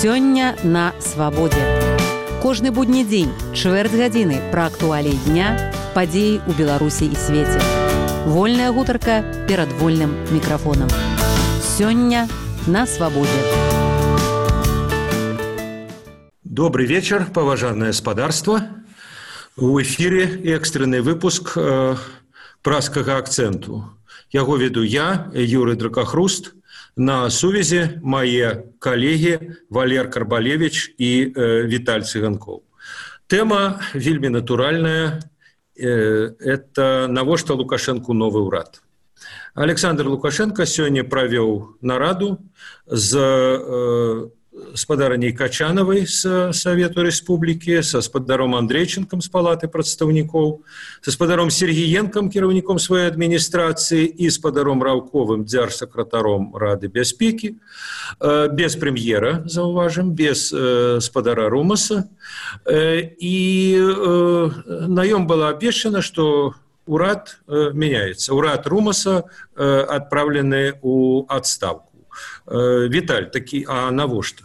Сёння на свабодзе. Кожны будні дзень, чвэрць гадзіны пра актуаліі дня, падзеі ў Беларусі і свеце. Вольная гутарка перад вольным мікрафонам. Сёння на свабодзе. Добрый вечер, поважанное спадарство. У эфире экстренный выпуск праскага акценту. Яго веду я, Юрий Дракахруст. На сувязі мае калегі Валер Карбалевич і Віталь Цыганкоў. Тэма вельмі натуральная. Это навошта Лукашэнку новы ўрад. Александр Лукашенко сёння правёў нараду з спадарняй Качанавай з Савету Рэспублікі, са спадаром Андрейченкам з Палаты прадстаўнікоў, са спадаром Сергіенкам, кіраўніком сваёй адміністрацыі, і спадаром Раўковым, дзяржсакратаром Рады бяспекі, без прэм'ера, заўважым, без спадара Румаса. І на ём было абвешчана, што ўрад мяняецца. Ўрад Румаса адпраўлены ў адстаўку. Віталь, а навошта?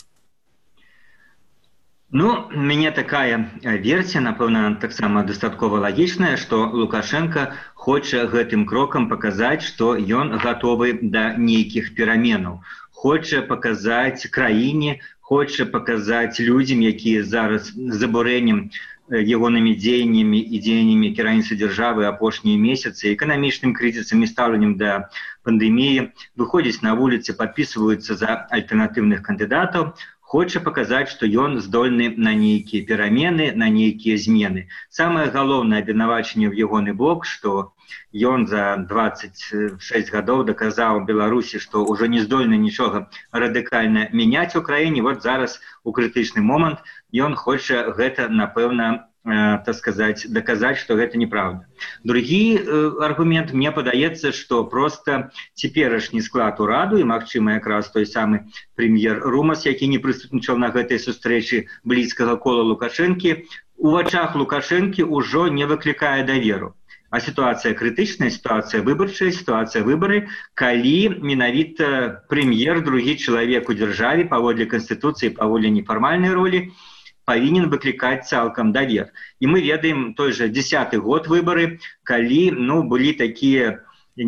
Ну, у мяне такая версія, напэўна, таксама дастаткова лагічная, што Лукашенко хоча гэтым крокам паказаць, што ён гатовы да нейкіх пераменаў. Хоча паказаць краіне, хоча паказаць людзям, якія зараз з абурэннем ягонымі дзеяннямі і дзеяннямі кіраўніцтва дзяржавы апошнія месяцы, эканамічным крызісам і стаўленнем да пандэміі, выходзяць на вуліцы, падпісваюцца за альтэрнатыўных кандыдатаў, хоча паказаць, што ён здольны на нейкія перамены, на нейкія змены. Самае галоўнае абвінавачанне ў ягоны бок, што ён за 26 гадоў даказаў Беларусі, што ўжо не здольны нічога радыкальна мяняць у краіне. Вот зараз у крытычны момант ён хоча гэта, напэўна, так сказаць, даказаць, што гэта неправда. Другі аргумент, мне падаецца, што проста цяперашні склад ураду і, магчыма, якраз той самы прэм'ер Румас, які не прысутнічаў на гэтай сустрэчы блізкага кола Лукашэнкі, у вачах Лукашэнкі ўжо не выклікае даверу. А сітуацыя крытычная, сітуацыя выбарчая, сітуацыя выбары, калі менавіта прэм'ер, другі чалавек у дзяржаве, паводле Канстытуцыі, паводле нефармальнай ролі, павінен выклікаць цалкам давер. І мы ведаем той жа 10-й год выбары, калі былі такія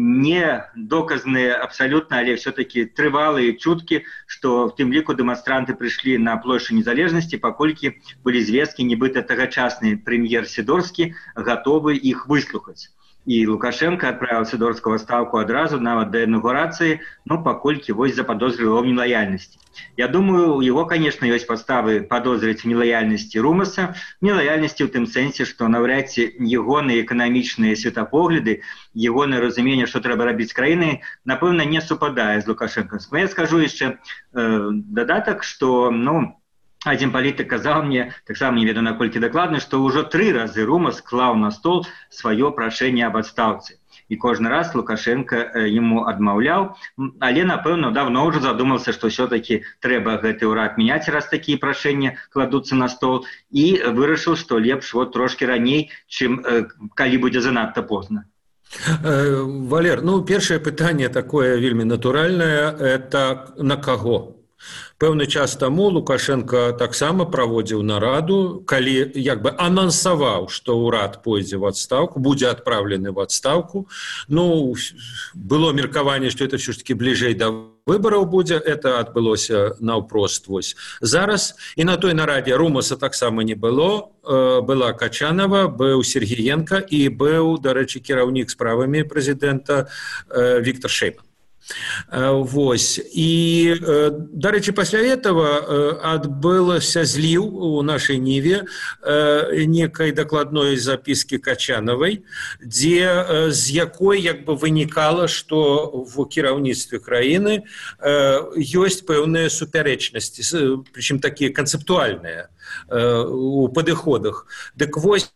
недоказныя абсалютна, але все-таки трывалыя чуткі, што в тым ліку дэманстранты прыйшлі на плошчу Незалежнасці, паколькі былі звесткі, нібыта тагачасны прэм'ер Сідорскі гатовы іх выслухаць. І Лукашенко адправіў Сідорскага стаўку адразу, нават да інаўгурацыі, паколькі вось заподозрыў ў нелаяльнасці. Я думаю, у яго, конечно, ёсць падставы падозрыць в нелаяльнасці Румаса, нелаяльнасці ў тым сэнсе, што наўряд ці ягоныя эканамічныя светапогляды, ягонае разуменне, што трэба рабіць з краінай, напэўна, не супадае з Лукашэнкаўскім. Я скажу яшчэ дадатак, што, адзін палітык казаў мне, таксама не ведаю наколькі дакладна, што ўжо 3 разы Румас клаў на стол сваё прашэнне аб адстаўцы. І кожны раз Лукашенко яму адмаўляў, але, напэўна, давно ўжо задумаўся, што ўсё-такі трэба гэты ўрад мяняць, раз такія прашэнні кладуцца на стол, і вырашыў, што лепш трошкі раней, чым калі будзе занадта позна. Валер, першае пытанне такое вельмі натуральнае, это на каго? Пэўны час таму Лукашенко таксама праводзіў нараду, калі анансаваў, што ўрад пойдзе ў адстаўку, будзе адпраўлены ў адстаўку. Было меркаванне, што это ўсё-таки бліжэй да выбараў будзе, это адбылося наўпрост. Зараз і на той нарадзе Румаса таксама не было, была Качанава, быў Сергіенка і быў, дарэчы, кіраўнік справамі прэзідэнта Віктор Шэйман. І, дарэчы, пасля этого адбылася зліў у нашай ніве некай дакладной запіскі Качанавай, з якой вынікала, што в кіраўніцтве краіны ёсць пэўныя супярэчнасці, прычым такія канцэптуальныя у падыходах. Дык вось,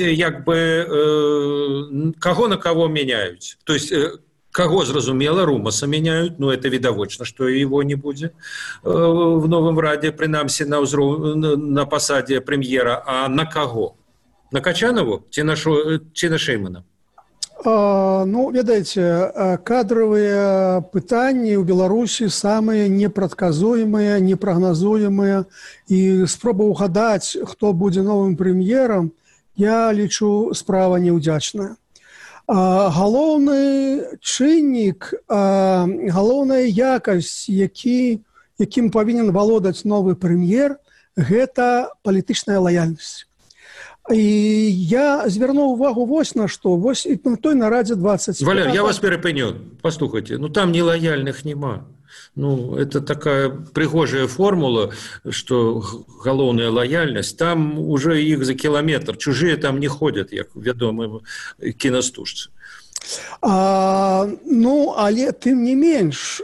каго на каго мяняюць? То есть, каго, зразумела, Румаса мяняюць, это відавочна, што его не будзе в новым раде, прынамсі на пасадзе прэм'ера. А на каго? На Качанову ці на Шэймана? Ну, ведаеце, кадровыя пытанні ў Беларусі самыя непрадказуемыя, непрагназуемыя, і спроба ўгадаць, хто будзе новым прэм'ерам, я лічу, справа неўдзячная. Галоўны чыннік, галоўная якасць, якім павінен валодаць новы прэм'ер, гэта палітычная лаяльнасць. І я звярнуў увагу вось на што, вось і на той нарадзе 20. Валер, я вас перапыню, паслухайте, ну там нелояльных нема. Ну, это такая пригожая формула, что галоўная лояльность, там уже их за километр, чужие там не ходят, як вядомы кінастужцы. Ну, але тым не менш,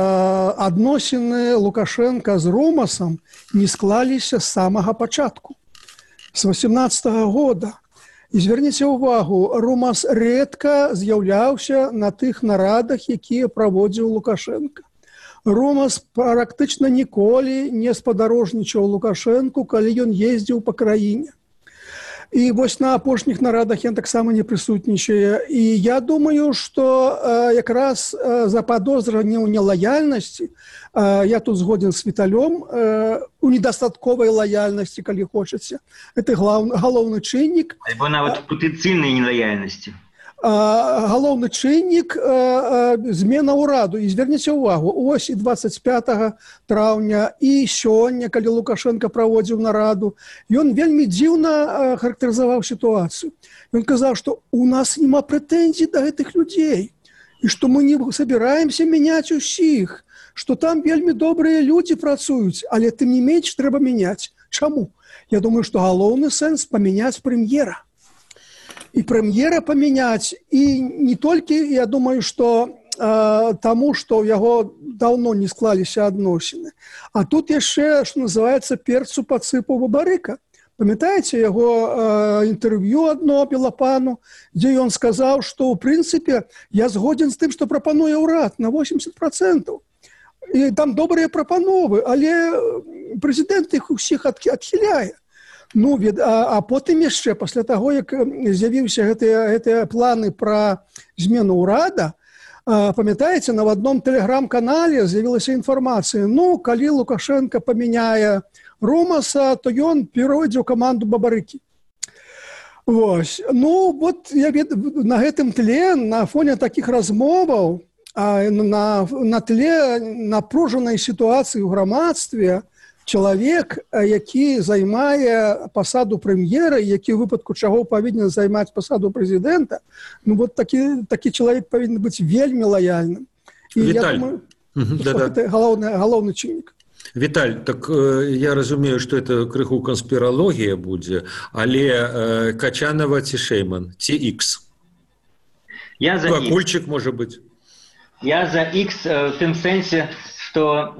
адносіны Лукашенка з Ромасам не склаліся з самага пачатку, з 18-го года. І звярніце ўвагу, Ромас рэдка з'яўляўся на тых нарадах, якія праводзіў Лукашенка. Ромас практычна ніколі не спадарожнічаў Лукашенку, калі ён ездзіў па краіне. І вось на апошніх нарадах ён таксама не прысутнічае. І я думаю, што якраз заподозрыванне ў нелаяльнасці, я тут згоден з Віталём, у недастатковай лаяльнасці, калі хочаце, это галоўны чыннік. Альбо нават патэнцыйнай нелаяльнасці. Галоўны чыннік змена ўраду. І звярніце ўвагу, ось і 25 траўня, і сёння, калі Лукашенко праводзіў нараду, ён вельмі дзіўна характарызаваў сітуацыю. Ён казаў, што у нас няма прэтэнзій да гэтых людзей, і што мы не собираемся мяняць усіх, што там вельмі добрыя людзі працуюць, але тым не менш трэба мяняць. Чаму? Я думаю, што галоўны сэнс памяняць прэм'ера. І прэм'ера памяняць, і не толькі, я думаю, што таму, што ў яго даўно не склаліся адносіны. А тут яшчэ, што называецца, перцу падсыпаў бабарыка. Памятаеце яго інтэрв'ю адно Белапану, дзе ён сказаў, што ў прынцыпе я згоден з тым, што прапануе ўрад на 80%. І там добрыя прапановы, але прэзідэнт іх усіх адхіляе. Ну, а потым яшчэ, пасля таго, як з'явіўся гэтыя планы пра змену ўрада, памятаеце, на адном тэлеграм-канале з'явілася інфармацыя, ну, калі Лукашенко памяняе Ромаса, то ён перайдзе ў каманду бабарыкі. Вось. Ну, вот я на гэтым тле, на фоне такіх размоваў, на тле напружанай сітуацыі ў грамадстве, чалавек, які займае пасаду прэм'ера, які ў выпадку чаго павінен займаць пасаду прэзідэнта, ну вот такі чалавек павінен быць вельмі лаяльным. І я думаю, што гэта галоўны чыннік. Віталь, так я разумею, што это крыху канспіралогія будзе, але Качанова ці Шейман, ці Ікс? Я за Ікс. Кульчык, можа быць? Я за Ікс в тым сэнсе, што,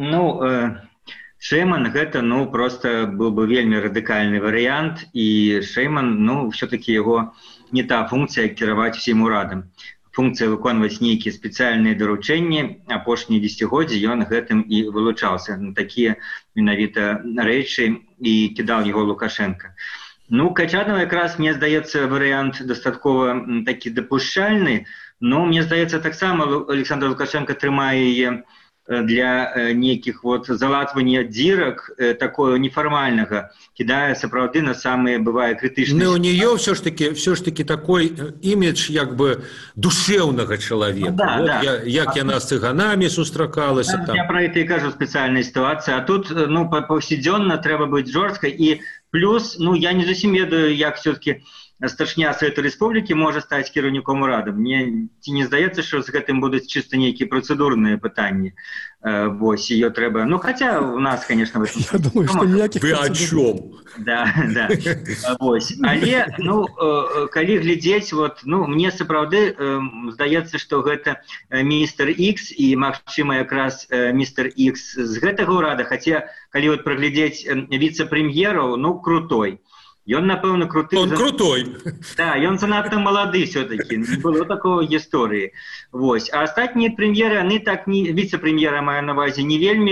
Шейман гэта, просто быў бы вельмі радыкальны варыянт, і Шейман, все-таки яго не та функція кіраваць усім урадам. Функцыя выконваць нейкія спецыяльныя даручэнні, апошнія дзесяцігоддзі ён гэтым і вылучаўся. На такія менавіта рэчы і кідаў яго Лукашенко. Качанова якраз, мне здаецца, варыянт дастаткова такі дапушчальны, но мне здаецца, таксама Александр Лукашенко трымае яе для нейкіх залатвання дзірак такое нефармальнага, кідае сапраўды на самыя, бывае, крытычныя. У нее все ж таки такой імідж як бы душевнага чалавека. Як яна з цыганамі сустракалася. Я пра гэта і кажу, спецыяльная сітуацыя. А тут паўсядзённа трэба быць жорсткай. І плюс, я не зусім ведаю, як все-таки старшня Савету Рэспублікі можа стаць кіраўніком урада. Мне не здаецца, што з гэтым будуць чыста нейкія працэдурныя пытанні. Вось, ее трэба... Хаця у нас, конечно... Я думаю, што ніякіх... Вы о чём? Да. Вось. Але, калі глядзець, мне сапраўды здаецца, што гэта містер Ікс і, магчыма, якраз містер Ікс з гэтага ўрада, хаця, калі праглядзець віцэ-прэм'ераў, крутой. Ён, напэўна, круты. Он крутой. Да, ён занадта малады все-таки. Не было такого гісторыі. Вось. А астатнія прэм'еры, яны так, віцэ-прэм'ера маю на ўвазе, не вельмі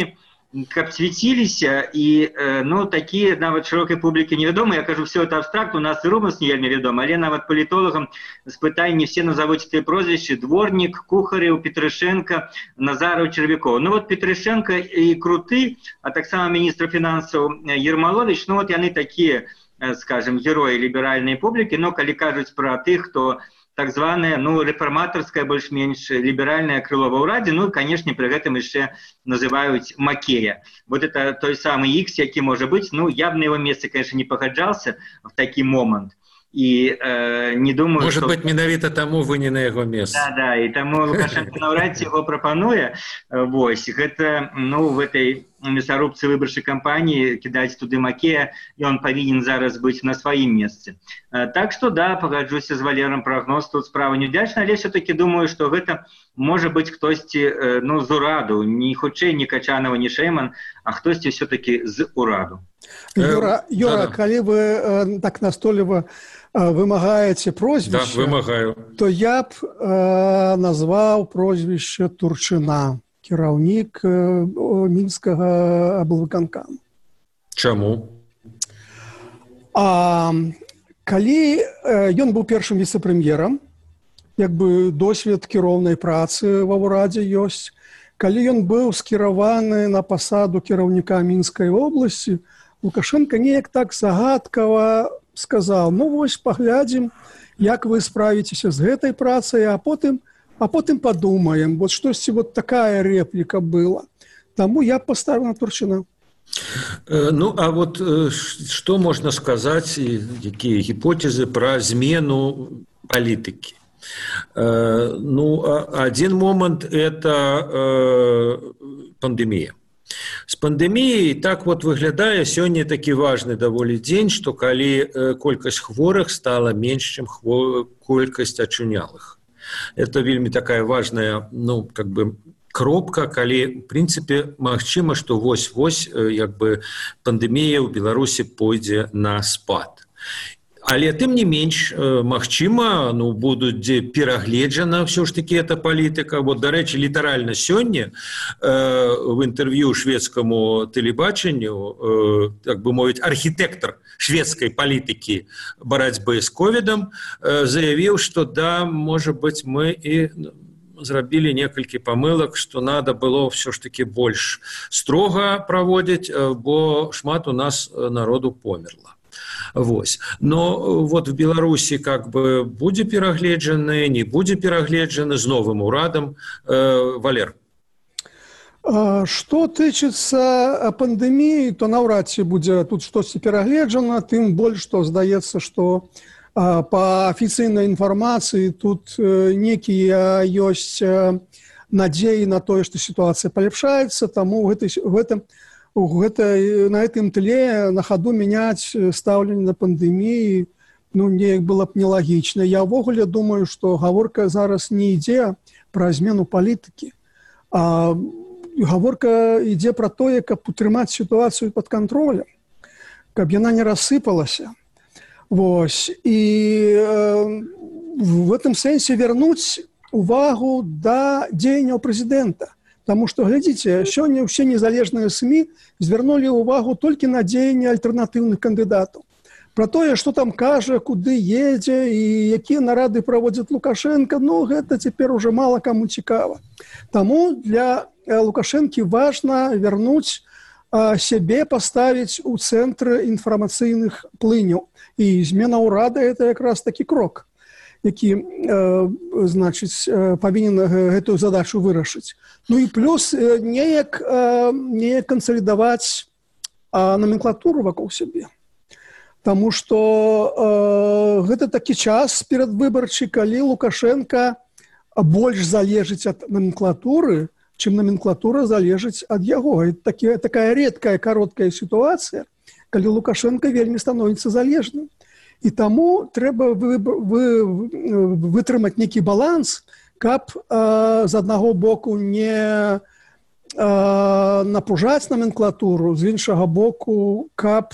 каб свяціліся і ну такія нават шырокай публікі невядома. Я кажу, все это абстракт, у нас і румас не вельмі вядома, але нават палітолагам спытай, не все назовуць тыя прозвішчы: Дворнік, Кухарев, Петрышенко, Назаров, Червяков. Ну вот Петрышенко і Круты, а таксама міністр фінансаў Ермолович, ну вот яны такія, скажем, героі ліберальнай публікі, но калі кажуць пра тых, хто так званая, ну, рэфарматарская, больш-менш ліберальная крыло ва ўрадзе, ну, канешне, пры гэтым яшчэ называюць Макея. Вот это той самы Ікс, які можа быць, ну, я б на его месцы, конечно, не пагаджаўся в такі момант. І не думаю, может быть, менавіта таму вы не на яго месцы. Да, і таму Лукашенко наўрад ці яго прапануе. Вось, гэта, ну, в этой мясарубцы выбарчай кампаніі кідаць туды Макея, і он павінен зараз быць на сваім месцы. Так што, да, пагаджуся з Валером, прагноз тут справа невдячна, але все-таки думаю, што гэта можа быць хтосьці, ну, з ураду, не хутчэй, не Качанова, не Шейман, а хтосьці все-таки з ураду. Юра, калі вы так настойліва вымагаеце прозвішча, да, вымагаю, то я б назваў прозвішча Турчына, кіраўнік мінскага аблвыканкаму. Чаму? Калі ён быў першым віцэ-прэм'ерам, як бы досвед кіроўнай працы ва ўрадзе ёсць, калі ён быў скіраваны на пасаду кіраўніка Мінскай вобласці, Лукашенко неяк так загадкава сказаў: ну вось паглядзім, як вы справіцеся з гэтай працай, а потым падумаем. Вот штосьці вот такая рэпліка была. Таму я паставіў на Турчына. Ну, а вот што можна сказаць, якія гіпотэзы пра змену палітыкі? Ну, один момент – это пандемія. С пандеміяй так вот выглядае сёння такі важны даволі дзень, што калі колькасць хворых стала менш, чым колькасць ачунялых. Это вельмі такая важная, ну, как бы кропка, калі, в прынцыпе, магчыма, што вось-вось, як бы, пандемія ў Беларусі пойдзе на спад. Але тым не менш, магчыма, ну, будуць перагледжана ўсё ж такі эта палітыка. Вот, дарэчы, літаральна сёння в інтэрв'ю шведскаму тэлебачанню, так бы мовіць, архітэктар шведскай палітыкі барацьбы з ковідам заявіў, што да, можа быць, мы і зрабілі некалькі памылак, што надо было ўсё ж такі больш строга праводзіць, бо шмат у нас народу померла. Вось. Но вот в Беларусі как бы будзе перагледжаны, не будзе перагледжаны з новым урадам. Валер. Што тычыцца пандэміі, то наўрад ці будзе тут штосьці перагледжана, тым больш, што здаецца, што па афіцыйнай інфармацыі тут некія ёсць надзеі на тое, што сітуацыя паляпшаецца, таму на гэтым тле на хаду мяняць стаўленне на пандэміі, ну, неяк было б нелагічна. Я ўвогуле думаю, што гаворка зараз не ідзе пра змену палітыкі, а гаворка ідзе пра тое, каб утрымаць сітуацыю пад кантролем, каб яна не рассыпалася. Вось. І в гэтым сэнсе вярнуць увагу да дзеянняў прэзідэнта. Таму што, глядзіце, сёння ўсе незалежныя СМІ звярнулі ўвагу толькі на дзеянні альтэрнатыўных кандыдатаў. Пра тое, што там кажа, куды едзе і якія нарады праводзіць Лукашенко, ну, гэта цяпер ужо мала каму цікава. Таму для Лукашэнкі важна вярнуць сябе, паставіць у цэнтры інфармацыйных плыняў. І змена ўрада – гэта якраз такі крок, які, значыць, павінен гэтую задачу вырашыць. Ну і плюс неяк кансалідаваць номенклатуру вакол сябе. Таму што гэта такі час перадвыбарчы, калі Лукашенко больш залежыць ад номенклатуры, чым номенклатура залежыць ад яго. Это такая рэдкая, кароткая сітуацыя, калі Лукашенко вельмі становіцца залежным. І таму трэба вытрымаць нейкі баланс, каб з аднаго боку не напужаць номенклатуру, з іншага боку, каб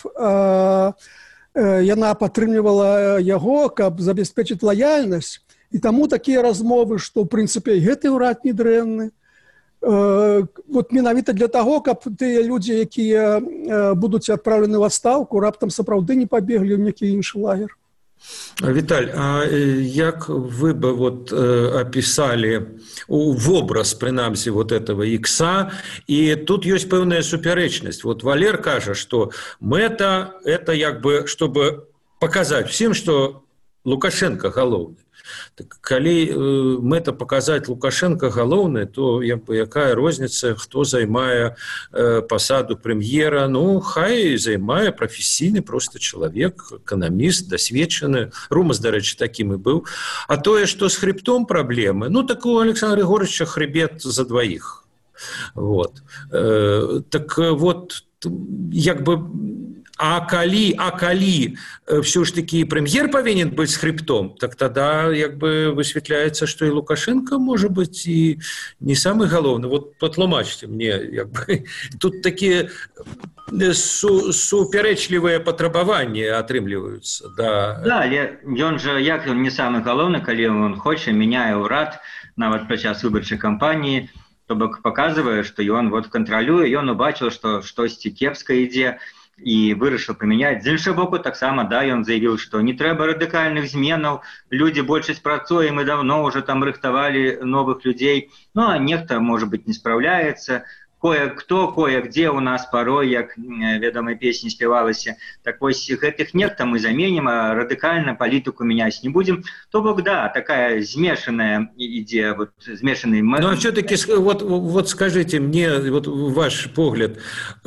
яна падтрымлівала яго, каб забяспечыць лаяльнасць. І таму такія размовы, што, ў прынцыпе, гэты ўрад не дрэнны, вот менавіта для таго, каб тыя людзі, якія будуць адпраўлены ў адстаўку, раптам сапраўды не пабеглі ў нейкі іншы лагер. Віталь, а як вы бы вот описали вобраз, принамсі, вот этого икса, и тут есть пэўная супярэчнасць. Вот Валер кажа, что мэта – это як бы, чтобы показать всем, что Лукашенко галоўны. Так, калі мэта показать Лукашенко галоўны, то якая розніца, хто займае пасаду прэм'ера? Ну, хай займае прафесійны просто чалавек, эканаміст, дасведчаны. Румас, дарэчы, такім і быў. А тое, што з хребтом праблемы, ну, так у Александра Григорьевича хребет за двоих. Вот. Так вот, як бы... А калі все ж таки прэм'ер павінен быць з хребтом, так тогда як бы высветляецца, што і Лукашенко можа быць і не самы галоўны. Вот патлумачце мне, як бы тут такія супярэчлівыя патрабаванні атрымліваюцца. Да, але ён жа, як ён не самы галоўны, калі ён хоча, мяняе ўрад нават падчас выбарчай кампаніі, то бок паказвае, што ён вот кантралюе, ён убачыў, што штосьці кепска ідзе, і вырашыў памяняць. З іншага боку, таксама, да, ён заявіў, што не трэба радыкальных зменаў, людзі большасць працуе, мы давно ўжо там рыхтавалі новых людзей, ну, а нехта, можа быць, не спраўляецца, кое-хто, кое-где у нас порой, як вядомай песні спявалася, так вось гэтых нехта мы заменім, а радыкальна палітыку мяняць не будзем. То бок, да, такая змешаная ідзе, вот, змешанный... Ну, а все-таки, вот скажите мне, вот ваш погляд,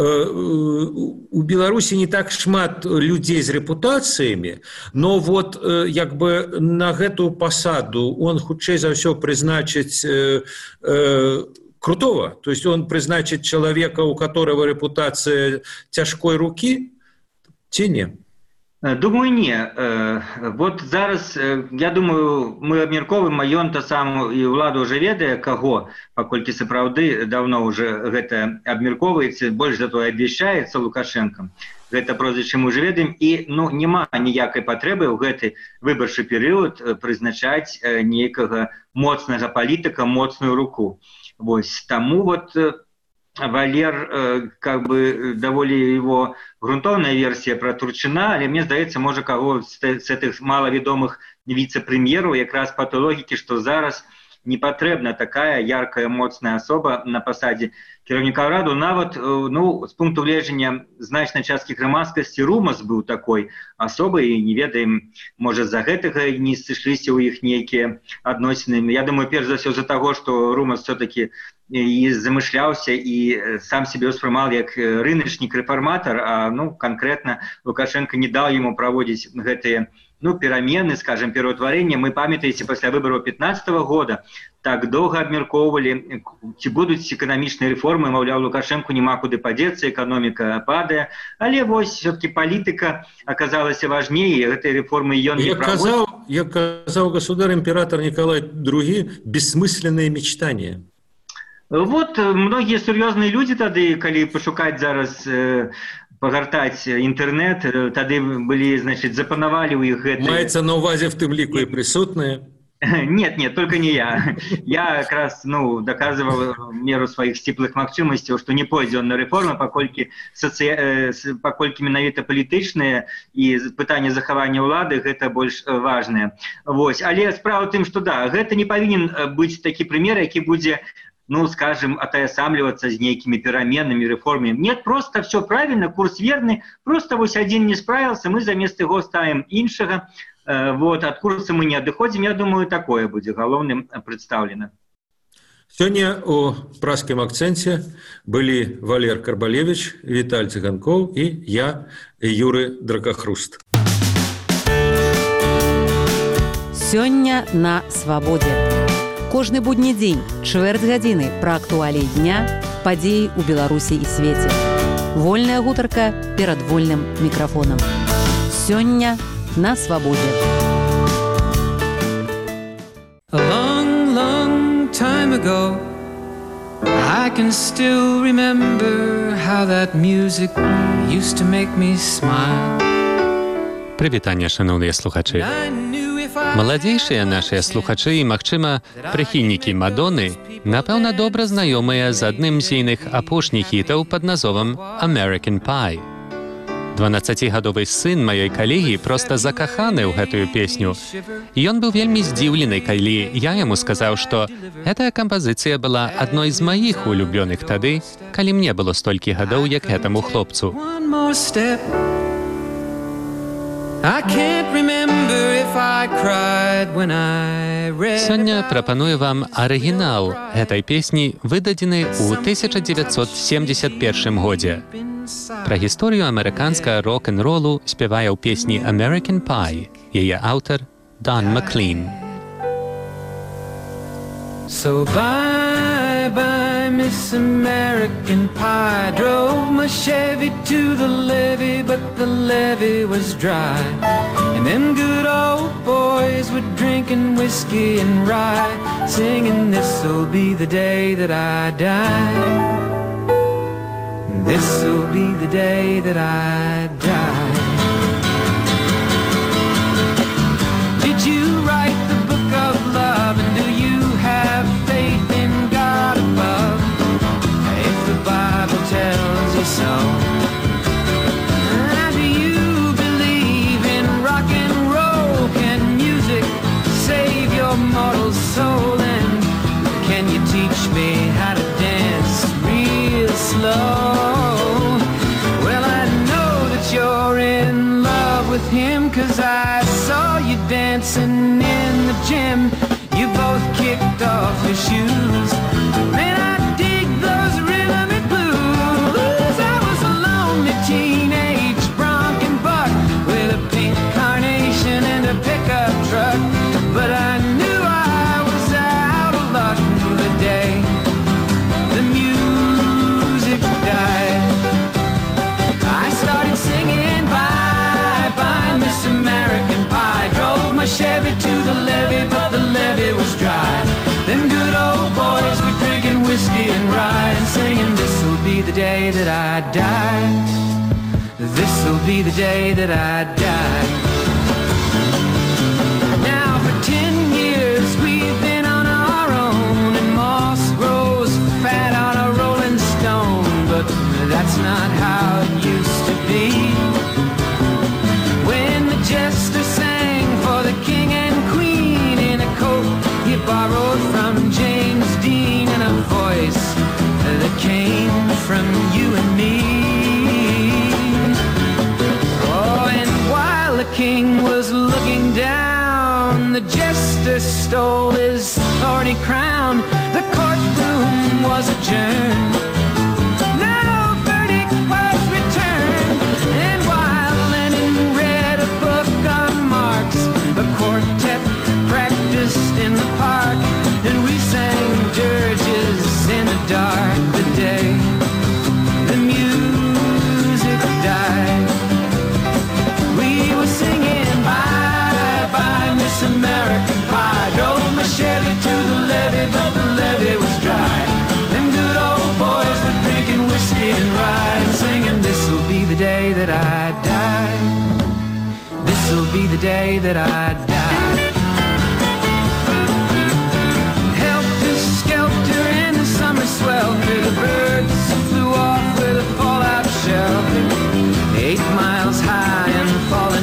у Беларусі не так шмат людзей з рэпутацыямі, но вот, як бы, на гэту пасаду он хутчэй за ўсё прызначыць крутого, то есть он призначит человека, у которого репутация тяжкой руки, ці не? Думаю, не. Вот зараз, я думаю, мы абмярковаем, ён то сам і ўлада ўжо ведае, каго, паколькі сапраўды давно ўжо гэта абмярковаецца, больш за тое абвяшчаецца Лукашэнкам. Гэта прозвішча мы ўжо ведаем, і ну, няма ніякай патрэбы ў гэты выбарчы перыяд прызначаць нейкага моцнага палітыка, моцную руку. Вось, таму вот Валер, как бы, даволі его грунтовная версия про Турчина, але мне здаецца, можа каго з гэтых малавядомых віцэ-прэм'ераў якраз па той логікі, што зараз не патрэбна такая яркая, моцная асоба на пасадзе кіраўніка ўраду. Нават, ну, з пункту гледжання значнай часткі грамадскасці Румас быў такой асобай, і не ведаем, можа, з-за гэтага не сышліся ў іх нейкія адносіны. Я думаю, перш за ўсё з-за таго, што Румас все-таки і замышляўся і сам себе ўспрымаў як рыначнік-рэфарматар, а, ну, конкретно Лукашенко не даў яму праводзіць гэтыя, ну, перамены, скажем, пераўтварэння. Мы, памятаеце, пасля выбараў 2015 года так доўга абмяркоўвалі, ці будуць эканамічныя рэформы, маўляў, Лукашенку няма куды падзецца, эканоміка падае, але вось все-таки палітыка аказалася важней, і гэтай рэформы ён не праводзіў. Як казаў государ-імператор Николай II, бессмысленные мечтания. Вот, многія сур'ёзныя людзі тады, калі пашукаць зараз, пагартаць інтэрнэт, тады былі, значит, запанавалі ў іх гэты... Маецца на ўвазе в тым ліку і прысутныя? Нет, только не я. Я как раз, ну, доказывал в меру своих сціплых магчымасцяў, што не пойдзе он на рэформы, паколькі менавіта палітычныя і пытанне захавання ўлады гэта больш важнае. Вось. Але справа ў тым, што да, гэта не павінен быць такі прымер, які будзе, ну, скажем, атаясамлівацца з нейкімі пераменамі, рэформамі. Нет, просто все правильно, курс верны, просто вось адзін не справіўся, мы замест яго ставім іншага. Вот, ад курса мы не адыходзім, я думаю, такое будзе галоўным прадстаўлена. Сёння у праскім акцэнце былі Валер Карбалевич, Віталь Цыганкоў і я, Юры Дракахруст. Сёння на свабодзе. Кожны будні дзень, чвэрць гадзіны пра актуаліі дня, падзеі ў Беларусі і свеце. Вольная гутарка перад вольным мікрафонам. Сёння на свабодзе. A long, long time ago, I can still remember how that music used to make me smile. Прывітанне, шановныя слухачы. I knew if I Маладзейшыя нашыя слухачы і, магчыма, прыхільнікі Мадоны, напэўна, добра знаёмыя з адным з ейных апошніх хітаў пад назвом «American Pie». 12-гадовы сын маёй калегі проста закаханы ў гэтую песню. І ён быў вельмі здзіўлены, калі я яму сказаў, што гэтая кампазіцыя была адной з маіх улюбёных тады, калі мне было столькі гадоў, як гэтаму хлопцу. Сёння прапаную вам арыгінал гэтай песні, выдадзены ў 1971 годзе. Пра гісторыю амерыканскага рок-н-ролу спявае ў песні «American Pie» яе аўтар Don McLean. So bye-bye, Miss American Pie. Drove my Chevy to the levee, but the levee was dry. And them good old boys were drinking whiskey and rye, singing, this'll be the day that I die. This'll be the day that I die. Did you write the book of love, and do you have faith in God above? If the Bible tells you so. Do you believe in rock and roll? Can music save your mortal soul? And can you teach me how to dance real slow? Well, I know that you're in love with him, 'cause I saw you dancing in the gym. You both kicked off your shoes. Man, I dig those rhythm and blues. I was a lonely teenage bronc buck with a pink carnation and a pickup truck, but I knew I was out of luck the day the music died. I started singing bye-bye, Miss American Pie. Drove my Chevy to the levee, but the levee was dry. Them good old boys were drinking whiskey and rye and singing, this'll be the day that I die. This'll be the day that I die. Now for 10 years we've been on our own, and moss grows fat on a rolling stone, but that's not how it used to be. When the jester sang for the king and queen in a coat he borrowed from James Dean, and a voice that came from you and me. Oh, and while the king was looking down, the jester stole his thorny crown. The courtroom was adjourned. No verdict was returned. And while Lenin read a book on Marx, the quartet practiced in the park, and we sang dirges in the dark the day the music died. We were singing bye-bye, Miss American Pie. Drove my Chevy to the levee, but the levee was dry. Them good old boys were drinking whiskey and rye and singing, this'll be the day that I die. This'll be the day that I die. Helter-skelter in the summer swelter, the birds flew off with a fallout shelter, 8 miles high and falling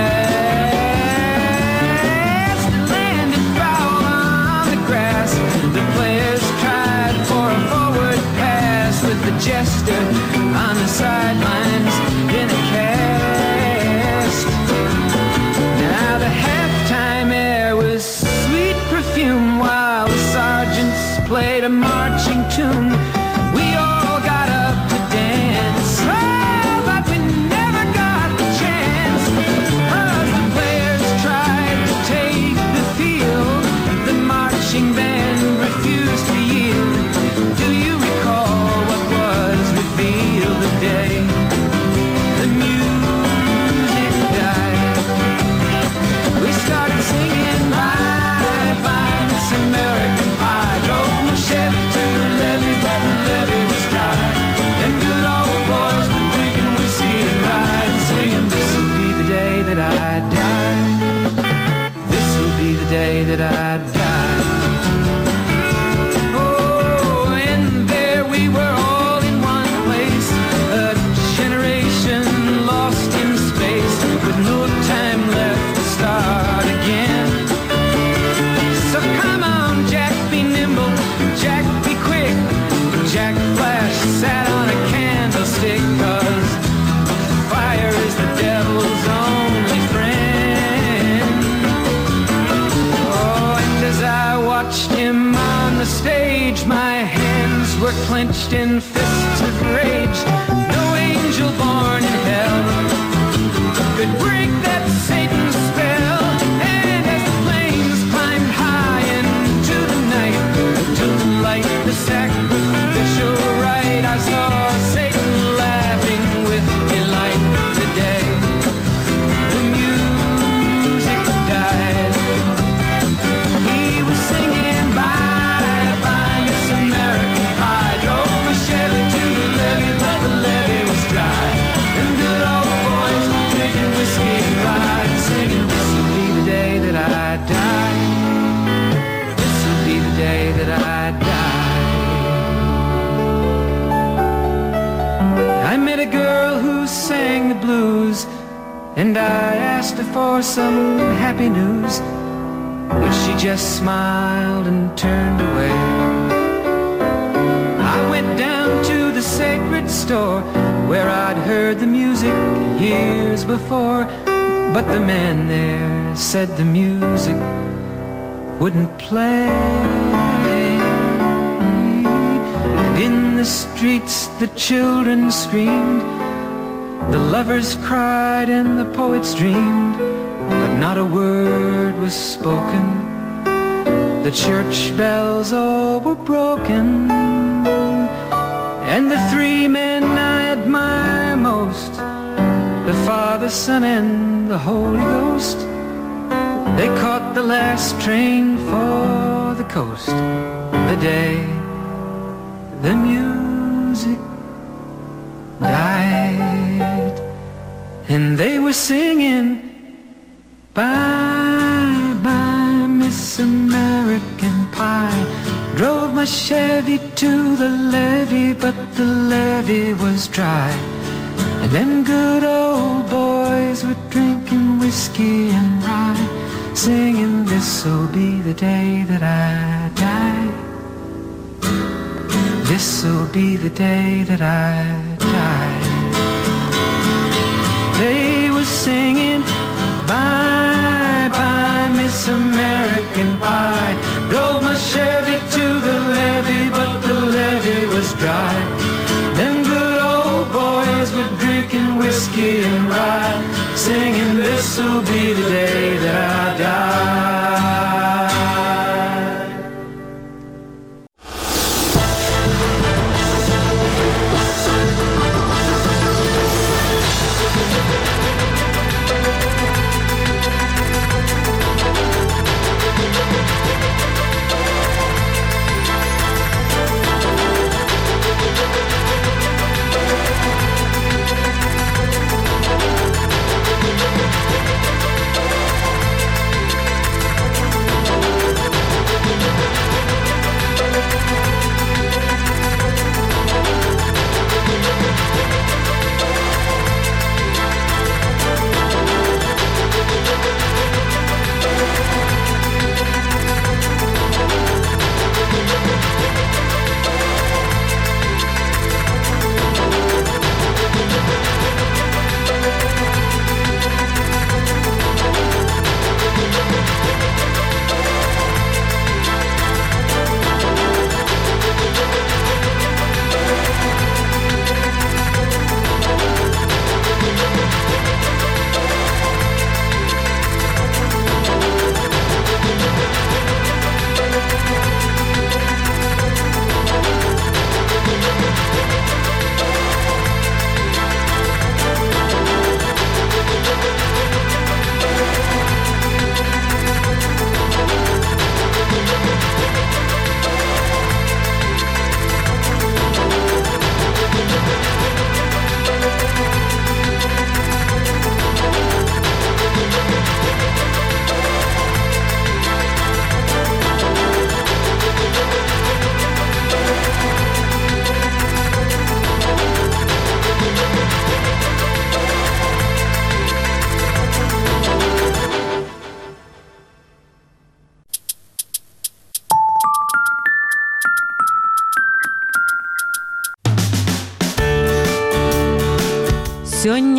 fast. It landed foul on the grass. The players tried for a forward pass, with the jester on the sidelines in a cast. Now the halftime air was sweet perfume, while the sergeants played a marching tune. We all got up to dance, oh, but we never got the chance, 'cause the players tried to take the field. The marching band refused to yield. Do you recall what was revealed the day the music died? We started singing bye-bye, Miss American Pie. Drove my Chevy day that I die. Oh, and there we were all in one place, a generation lost in space, with no time left to start again. So come on, Jack, be nimble, Jack, be quick. Jack Flash sat on a candlestick, 'cause fire is the devil's only friend. Oh, and as I watched him on the stage, my hands were clenched in fists of rage. No angel born in hell could break that Satan's spell. And as the flames climbed high into the night to light the sacrificial rite, I saw Satan laughing with delight. Today the music died. He was singing bye bye Miss American Pie. Drove a Chevy to the levee, but the levee was dry. And good old boys drinking whiskey and rye, singing, this'll be the day that I die. This'll be the day that I die. I met a girl who sang the blues, and I asked her for some happy news, but she just smiled and turned away. I went down to the sacred store where I'd heard the music years before, but the man there said the music wouldn't play. And in the streets the children screamed, the lovers cried and the poets dreamed, but not a word was spoken. The church bells all were broken, and the three men I admire most, the Father, Son, and the Holy Ghost, they caught the last train for the coast. The day the music died, and they were singing bye bye Miss American Pie. Drove my Chevy to the levee, but the levee was dry. And them good old boys were drinking whiskey and rye, singing, this'll be the day that I die. This'll be the day that I die. They were singing bye bye Miss American Pie. Drove my Chevy to the levee, but the levee was dry. Them good old boys were drinking whiskey and rye, singing, this'll be the day that I die.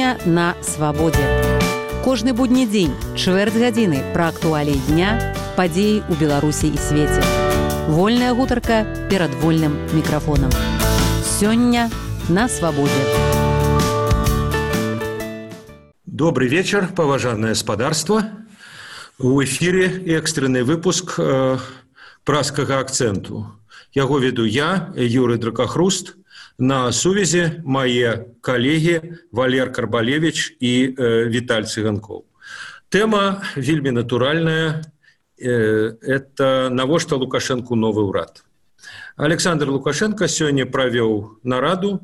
Сёння на свабодзе. Кожны будні дзень, чвэрць гадзіны пра актуаліі дня, падзеі ў Беларусі і свеце. Вольная гутарка перад вольным мікрафонам. Сёння на свабодзе. Добрый вечер, паважанае спадарства. У эфире экстренный выпуск праскага акценту. Яго веду я, Юрий Дракохруст. На сувязі мае калегі Валер Карбалевич і Віталь Цыганкоў. Тэма вельмі натуральная. Это навошта Лукашэнку новы ўрад. Александр Лукашенко сёння правёў нараду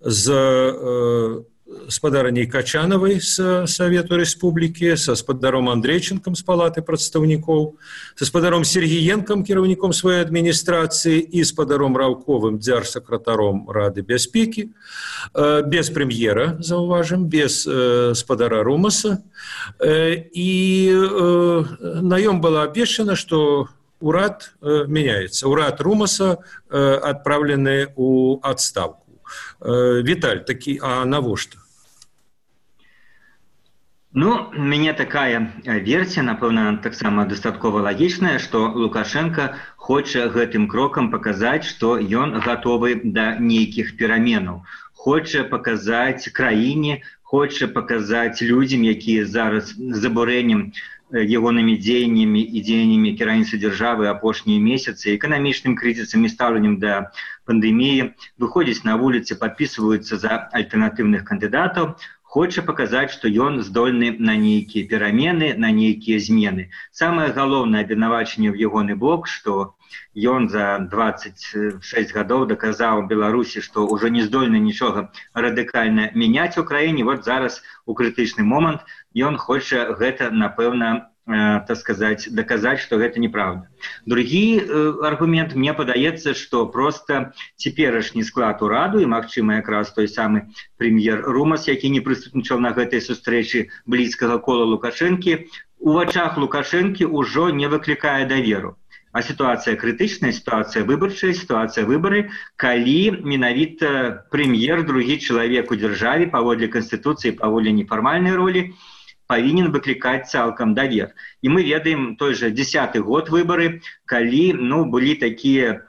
з спадарняй Качановай з Совету Республікі, са спадаром Андрейченком з Палаты прадстаўнікоў, са спадаром Сергіенком, кіраўніком сваёй адміністрацыі, і спадаром Раўковым, дзяржсакратаром Рады бяспекі, без прэм'ера, заўважым, без спадара Румаса. І на ём было абвешчана, што урад меняется. Урад Румаса адпраўлены ў адстаўку. Віталь, а навошта? Ну, у мяне такая версія, напэўна, таксама дастаткова лагічная, што Лукашенко хоча гэтым крокам паказаць, што ён гатовы да нейкіх пераменаў. Хоча паказаць краіне, хоча паказаць людзям, якія зараз з абурэннем ягонымі дзеяннямі і дзеяннямі кіраўніцтва дзяржавы апошнія месяцы, эканамічным крызісам і стаўленнем да пандэміі, выходзяць на вуліцы, падпісваюцца за альтэрнатыўных кандыдатаў, хоча паказаць, што ён здольны на нейкія перамены, на нейкія змены. Самае галоўнае абвінавачанне ў ягоны бок, што ён за 26 гадоў даказаў Беларусі, што ўжо не здольны нічога радыкальна мяняць у краіне. Вот зараз у крытычны момант ён хоча гэта, напэўна, так сказаць, даказаць, што гэта неправда. Другі аргумент, мне падаецца, што проста цяперашні склад ураду і, магчыма, якраз той самы прэм'ер Румас, які не прысутнічаў на гэтай сустрэчы блізкага кола Лукашэнкі, у вачах Лукашэнкі ўжо не выклікае даверу. А сітуацыя крытычная, сітуацыя выбарчая, сітуацыя выбары, калі менавіта прэм'ер, другі чалавек у дзяржаве, паводле Канстытуцыі, паводле нефармальнай ролі, павінен выклікаць цалкам давер. І мы ведаем той же 10-й год выбары, калі былі такія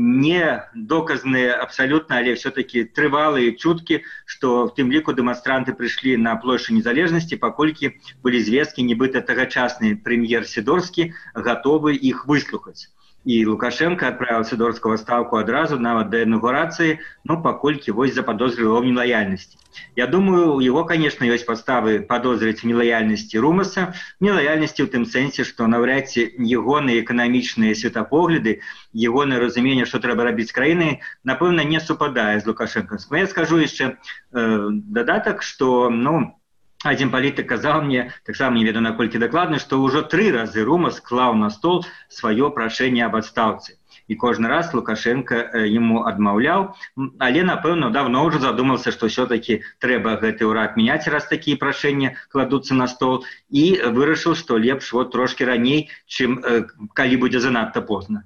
недоказныя абсалютна, але все-таки трывалыя чуткі, што в тым ліку дэманстранты прыйшлі на плошчу Незалежнасці, паколькі былі звесткі, нібыта тагачасны прэм'ер Сідорскі гатовы іх выслухаць. І Лукашенко адправіў Сідорскага ў адстаўку адразу, нават да інаўгурацыі, паколькі вось заподозрыў ў нелаяльнасці. Я думаю, у яго, конечно, ёсць падставы падозрыць у нелаяльнасці Румаса, нелаяльнасці ў тым сэнсе, што наўряд ці ягоныя эканамічныя светапогляды, ягонае разуменне, што трэба рабіць з краінай, напэўна, не супадае з Лукашэнкам. Я скажу яшчэ дадатак, што, адзін палітык казаў мне, таксама не ведаю наколькі дакладна, што ўжо 3 разы Румас клаў на стол сваё прашэнне аб адстаўцы. І кожны раз Лукашенко яму адмаўляў, але, напэўна, давно ўжо задумаўся, што ўсё-такі трэба гэты ўрад мяняць, раз такія прашэнні кладуцца на стол, і вырашыў, што лепш трошкі раней, чым калі будзе занадта позна.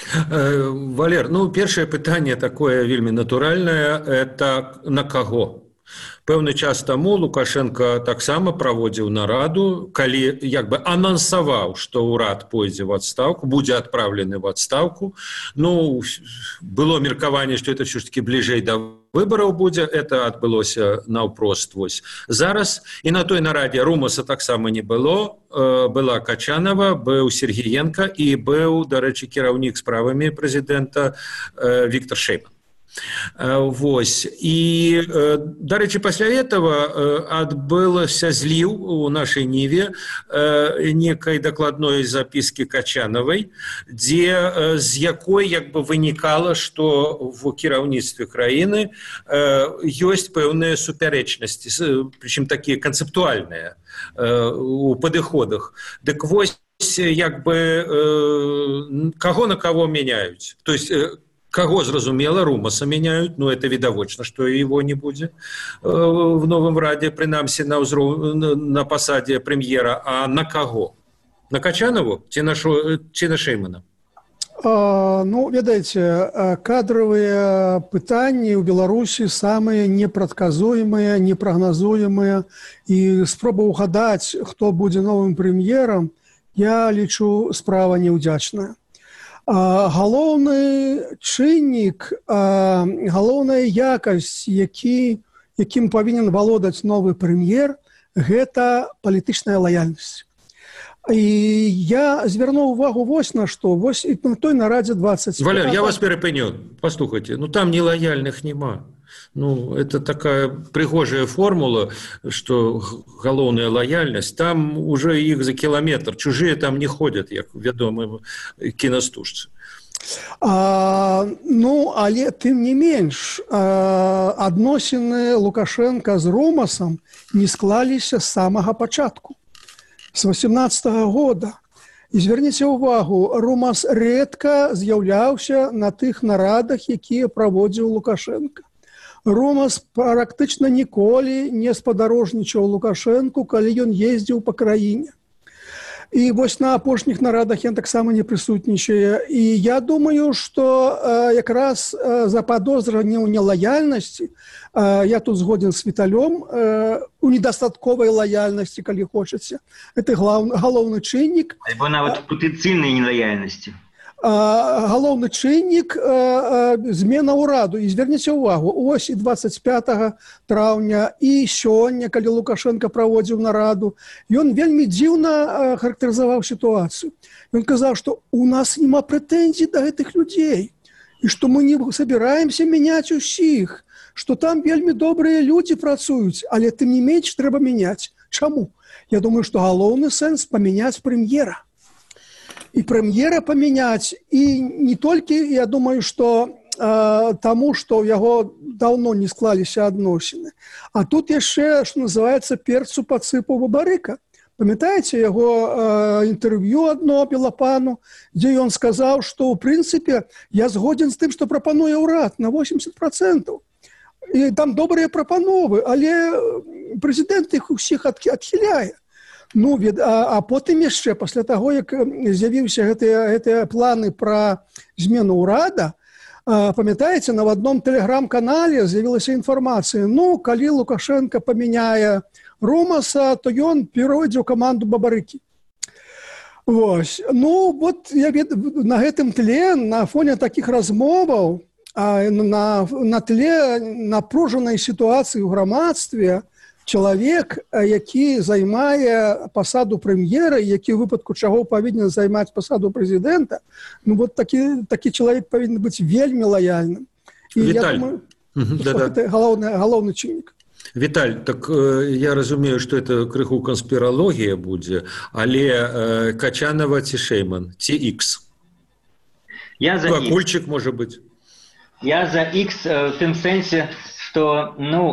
Валер, першае пытанне такое вельмі натуральнае, это на каго? Пэўны час таму Лукашенко таксама праводзіў нараду, калі анансаваў, што ўрад пойдзе ў адстаўку, будзе адпраўлены ў адстаўку. Было меркаванне, што это ўсё ж такі бліжэй да выбараў будзе, это адбылося наўпрост зараз. І на той нарадзе Румаса таксама не было, была Качанова, быў Сергіенка і быў, дарэчы, кіраўнік справамі прэзідэнта Віктор Шэйман. І, дарэчы, пасля этого адбылася зліў у нашай Ніве некай дакладной запіскі Качановай, з якой вынікала, што в кіраўніцтве краіны ёсць пэўныя супярэчнасці, прычым такія канцэптуальныя у падыходах. Дык вось, каго на каго мяняюць? То есть, каго, зразумела, Румаса мяняюць, это відавочна, што его не будзе в новым раде, прынамсі на пасадзе прэм'ера. А на каго? На Качанову ці на Шэймана? Ну, ведаеце, кадровыя пытанні ў Беларусі самыя непрадказуемыя, непрагназуемыя, і спроба ўгадаць, хто будзе новым прэм'ерам, я лічу, справа неўдзячная. Галоўны чыннік, галоўная якасць, якім павінен валодаць новы прэм'ер, гэта палітычная лаяльнасць. І я звярнуў увагу вось на што, вось і на той нарадзе 20. Валер, я вас перапыню, паслухайте, ну там нелояльных нема. Ну, это такая пригожая формула, что галоўная лояльность, там уже их за километр, чужие там не ходят, як вядомы кінастужцы. Ну, але тым не менш, адносіны Лукашенка з Ромасам не склаліся з самага пачатку. С 18-го года. І зверніце ўвагу, Ромас рэдка з'яўляўся на тых нарадах, якія праводзіў Лукашенко. Ромас практычна ніколі не спадарожнічаў Лукашенку, калі ён ездзіў па краіне. І вось на апошніх нарадах ён таксама не прысутнічае. І я думаю, што якраз за падозранне ў нелаяльнасці, я тут згоден з Віталём, у недастатковай лаяльнасці, калі хочаце, это галоўны чыннік. Альбо нават патэнцыйнай нелаяльнасці. Галоўны чыннік змена ўраду. І зверніце ўвагу, ось і 25 траўня, і сёння, калі Лукашенко праводзіў нараду, ён вельмі дзіўна характарызаваў сітуацыю. Ён казаў, што у нас няма прэтэнзій да гэтых людзей, і што мы не собираемся мяняць усіх, што там вельмі добрыя людзі працуюць, але тым не менш трэба мяняць. Чаму? Я думаю, што галоўны сэнс памяняць прэм'ера. І прэм'ера памяняць, і не толькі, я думаю, што таму, што ў яго даўно не склаліся адносіны. А тут яшчэ, што называецца, перцу падсыпаў Бабарыка. Памятаеце яго інтэрв'ю адно Белапану, дзе ён сказаў, што, ў прынцыпе, я згоден з тым, што прапануе ўрад на 80%. І там добрыя прапановы, але прэзідэнт іх усіх адхіляе. Ну, а потым яшчэ, пасля таго, як з'явіўся гэтыя планы пра змену ўрада, памятаеце, на адном тэлеграм-канале з'явілася інфармацыя, ну, калі Лукашенко памяняе Ромаса, то ён перайдзе ў каманду Бабарыкі. Вось. Ну, вот я на гэтым тле, на фоне такіх размоваў, на тле напружанай сітуацыі ў грамадстве, чалавек, які займае пасаду прэм'ера, які ў выпадку чаго павінен займаць пасаду прэзідэнта, ну вот такі чалавек павінен быць вельмі лаяльным. І я думаю, што гэта галоўны чыннік. Віталь, так я разумею, што это крыху канспіралогія будзе, але Качанова ці Шейман, ці Ікс? Я за Ікс. Кульчык, можа быць? Я за Ікс в тым сэнсе, што,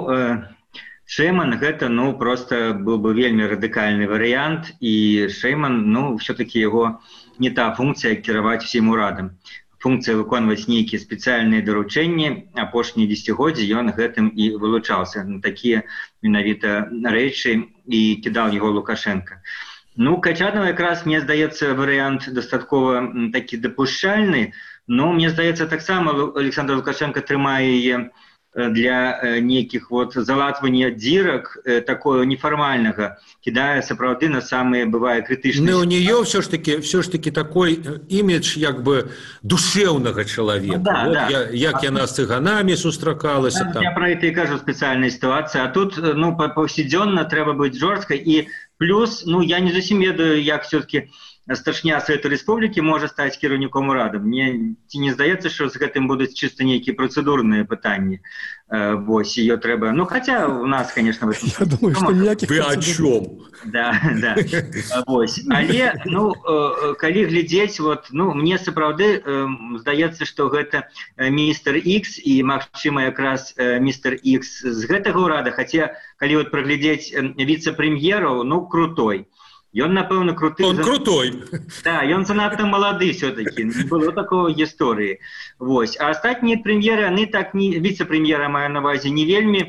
Шейман гэта, просто быў бы вельмі радыкальны варыянт, і Шейман, все-таки яго не та функція кіраваць усім урадам. Функція выконваць нейкія спецыяльныя даручэнні, апошнія дзесяцігоддзі ён гэтым і вылучаўся. Такія менавіта рэчы і кідаў яго Лукашенко. Качанова якраз, мне здаецца, варыянт дастаткова такі дапушчальны, но мне здаецца, таксама Александр Лукашенко трымае яе для нейкіх залатвання дзірак такого нефармальнага, кідае сапраўды на самыя, бывае, крытычныя. Но у нее все ж таки такой имидж як бы душевного человека. Да. Як яна з цыганамі сустракалася. Я про это и кажу, спецыяльная ситуация. А тут, паўсядзённа трэба быць жорсткай. І плюс, я не зусім ведаю, як все-таки старшня Савету Рэспублікі можа стаць кіраўніком урада. Мне не здаецца, што з гэтым будуць чыста нейкія працэдурныя пытанні. Вось, ее трэба... Хаця у нас, конечно... Я думаю, што ніякіх... Вы о чём? Да. Вось. Але, калі глядзець, мне сапраўды здаецца, што гэта містер Ікс і, магчыма, якраз містер Ікс з гэтага ўрада, хаця, калі праглядзець віцэ-прэм'ераў, крутой. Ён, напэўна, круты... Он крутой. Да, ён занадта малады все-таки. Не было такого гісторыі. Вось. А астатнія прэм'еры, яны так не... Віцэ-прэм'ера, маю на ўвазе, не вельмі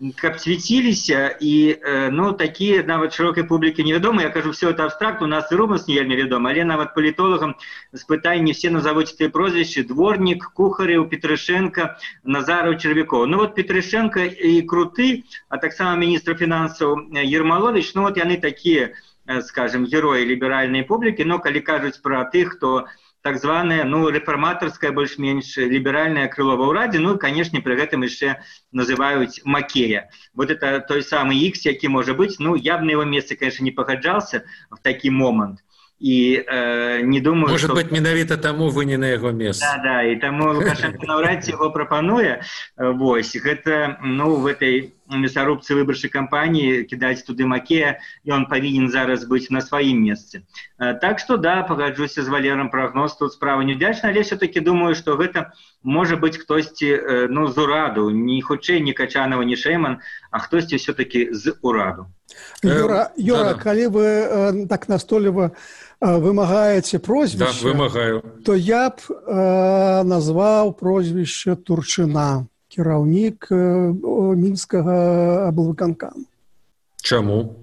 каб свяціліся і ну такія нават шырокай публікі невядомы. Я кажу, все это абстракт, у нас і румас не вельмі вядома, але нават палітолагам спытай, не все назовуць тыя прозвішчы: Дворнік, Кухарэў, Петрышенко, Назараў, Червяков. Ну вот Петрышенко і Круты, а таксама міністр фінансаў Ермолович, ну вот яны такія, скажем, героі ліберальнай публікі. Но калі кажуць пра тых, хто так званая, ну, рэфарматарская, больш-менш ліберальная крыло ва ўрадзе, ну, канешне, пры гэтым яшчэ называюць Макея. Вот это той самы Ікс, які можа быць. Ну, я б на его месцы, конечно, не пагаджаўся в такі момант. І не думаю, может быть, менавіта таму вы не на яго месцы. Да, і таму Лукашенко наўрад ці яго прапануе. Вось, гэта, ну, в этой мясарубцы выбарчай кампаніі кідаць туды Макея, і он павінен зараз быць на сваім месцы. Так што, да, пагаджуся з Валером, прагноз тут справа неудзячна, але все-таки думаю, што гэта можа быць хтосьці, ну, з ураду, не хутчэй не Качанова, не Шейман, а хтосьці все-таки з ураду. Юра, калі вы так настойліва вымагаеце прозвішча, то я б назваў прозвішча Турчына, кіраўнік мінскага аблвыканкаму. Чаму?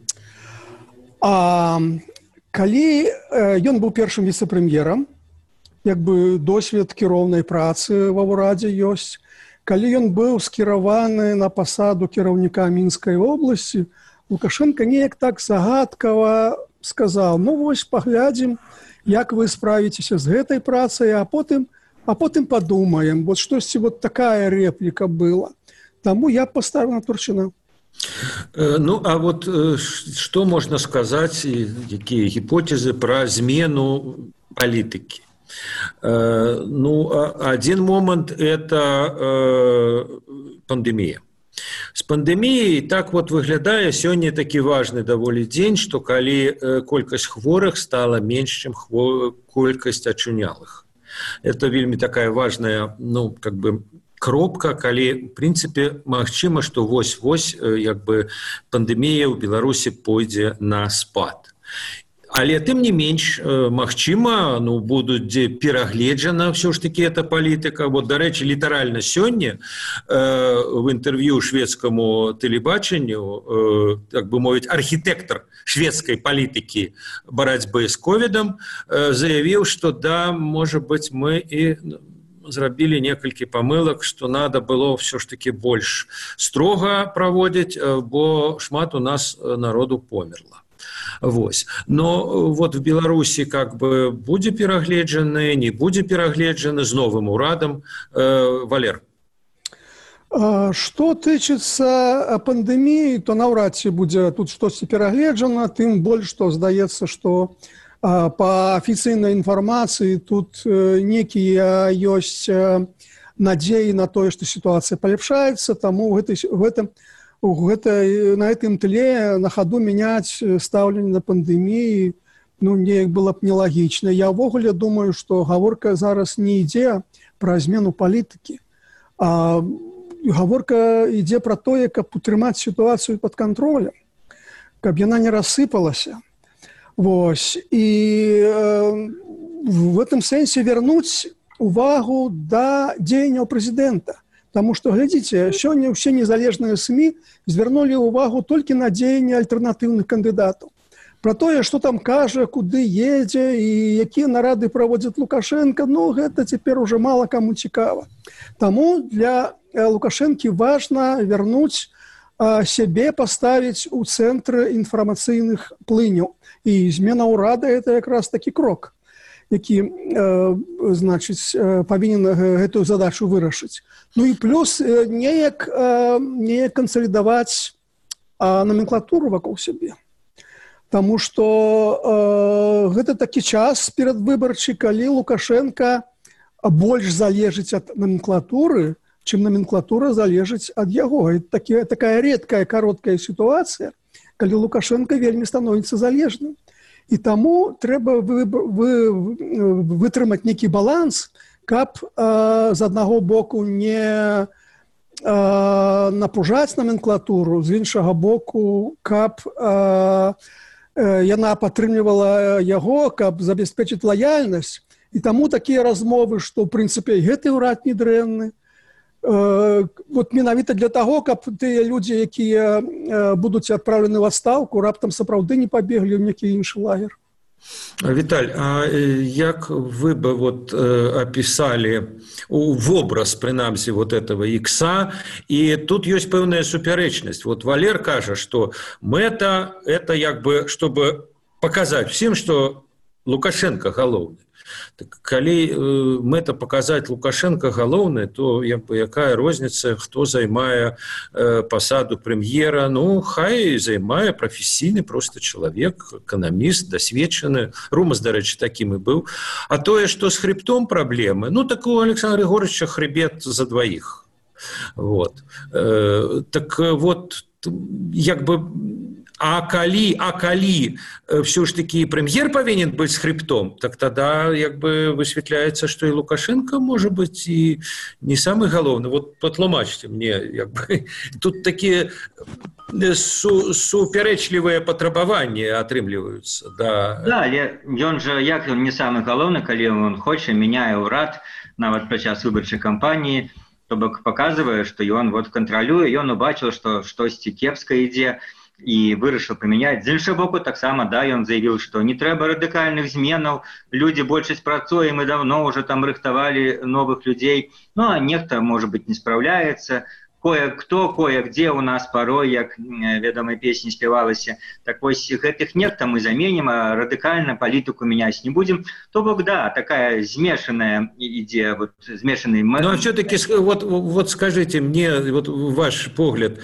Калі ён быў першым віцэ-прэм'ерам, як бы досвед кіроўнай працы ва ўрадзе ёсць, калі ён быў скіраваны на пасаду кіраўніка Мінскай вобласці, Лукашенко неяк так загадкава сказаў: ну вось паглядзім, як вы справіцеся з гэтай працай, а потым падумаем. Вот штосьці вот такая рэпліка была. Таму я паставіў на Турчына. Ну, а вот што можна сказаць, якія гіпотэзы пра змену палітыкі? Ну, один момент – это пандемія. С пандеміяй так вот выглядае сёння такі важны даволі дзень, што калі колькасць хворых стала менш, чым колькасць ачунялых. Это вельмі такая важная, ну, как бы, кропка, калі, в прынцыпе, магчыма, што вось-вось, як бы, пандемія ў Беларусі пойдзе на спад. Але тым не менш, магчыма, ну, будуць перагледжана ўсё ж такі эта палітыка. Вот, дарэчы, літаральна сёння в інтэрв'ю шведскаму тэлебачанню, так бы мовіць, архітэктар шведскай палітыкі барацьбы з ковідам заявіў, што да, можа быць, мы і зрабілі некалькі памылак, што надо было ўсё ж такі больш строга праводзіць, бо шмат у нас народу померла. Вось. Но вот в Беларусі как бы будзе перагледжаны, не будзе перагледжаны з новым урадам. Валер. Што тычыцца пандэміі, то наўрад ці будзе тут штосьці перагледжана, тым больш, што здаецца, што па афіцыйнай інфармацыі тут некія ёсць надзеі на тое, што сітуацыя паляпшаецца, таму на гэтым тле на хаду мяняць стаўленне на пандэміі, ну, неяк было б нелагічна. Я ўвогуле думаю, што гаворка зараз не ідзе пра змену палітыкі, а гаворка ідзе пра тое, каб утрымаць сітуацыю пад кантролем, каб яна не рассыпалася. Вось. І в этом сэнсе вярнуць увагу да дзеянняў прэзідэнта. Таму што, глядзіце, сёння ўсе незалежныя СМІ звярнулі ўвагу толькі на дзеянні альтэрнатыўных кандыдатаў. Пра тое, што там кажа, куды едзе і якія нарады праводзіць Лукашенко, ну, гэта цяпер ужо мала каму цікава. Таму для Лукашэнкі важна вярнуць сябе, паставіць у цэнтр інфармацыйных плыняў. І змена ўрада – гэта якраз такі крок, які, значыць, павінен гэтую задачу вырашыць. Ну і плюс неяк кансалідаваць номенклатуру вакол сябе. Таму што гэта такі час перадвыбарчы, калі Лукашенка больш залежыць ад номенклатуры, чым номенклатура залежыць ад яго. Это такая рэдкая, кароткая сітуацыя, калі Лукашенко вельмі становіцца залежным. І таму трэба вытрымаць нейкі баланс, каб з аднаго боку не напружаць номенклатуру, з іншага боку, каб яна падтрымлівала яго, каб забяспечыць лаяльнасць. І таму такія размовы, што, ў прынцыпе, гэты ўрад не дрэнны, вот менавіта для таго, каб тыя людзі, якія будуць адпраўлены ў адстаўку, раптам сапраўды не пабеглі ў нейкі іншы лагер. Віталь, а як вы бы вот описали вобраз, принамсі, вот этого икса, и тут есть пэўная супярэчнасць. Вот Валер кажа, что мэта это як бы, чтобы показать всем, что Лукашенко галоўны. Так, калі мэта показать Лукашенко галоўны, то якая розніца, хто займае пасаду прэм'ера? Ну, хай займае прафесійны просто чалавек, эканаміст, дасведчаны. Румас, дарэчы, такім і быў. А тое, што з хребтом праблемы, ну, так у Александра Григорьевича хребет за двоих. Вот. Так вот, як бы... А калі все ж таки прэм'ер павінен быць з хребтом, так тогда як бы высвятляецца, што і Лукашенко можа быць і не самы галоўны. Вот патлумачце мне, як бы тут такія супярэчлівыя патрабаванні атрымліваюцца. Да, але ён жа, як ён не самы галоўны, калі ён хоча, мяняе ўрад нават падчас выбарчай кампаніі, то бок паказвае, што ён вот кантралюе, ён убачыў, што штосьці кепска ідзе, і вырашыў памяняць. З іншага боку, таксама, да, ён заявіў, што не трэба радыкальных зменаў, людзі большасць працуе, мы давно ўжо там рыхтавалі новых людзей, ну, а нехта, можа быць, не спраўляецца, кое-кто, кое-где у нас порой, як вядомай песні спявалася. Так вось, гэтых нехта мы заменім, а радыкальна палітыку мяняць не будзем. То бок, да, такая змешаная ідзе, вот, змешанный... Ну, а все-таки, вот скажите мне, вот ваш погляд,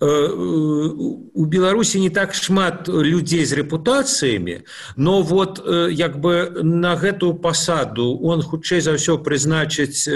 у Беларусі не так шмат людзей з рэпутацыямі, но вот, як бы, на гэту пасаду он хутчэй за ўсё прызначыць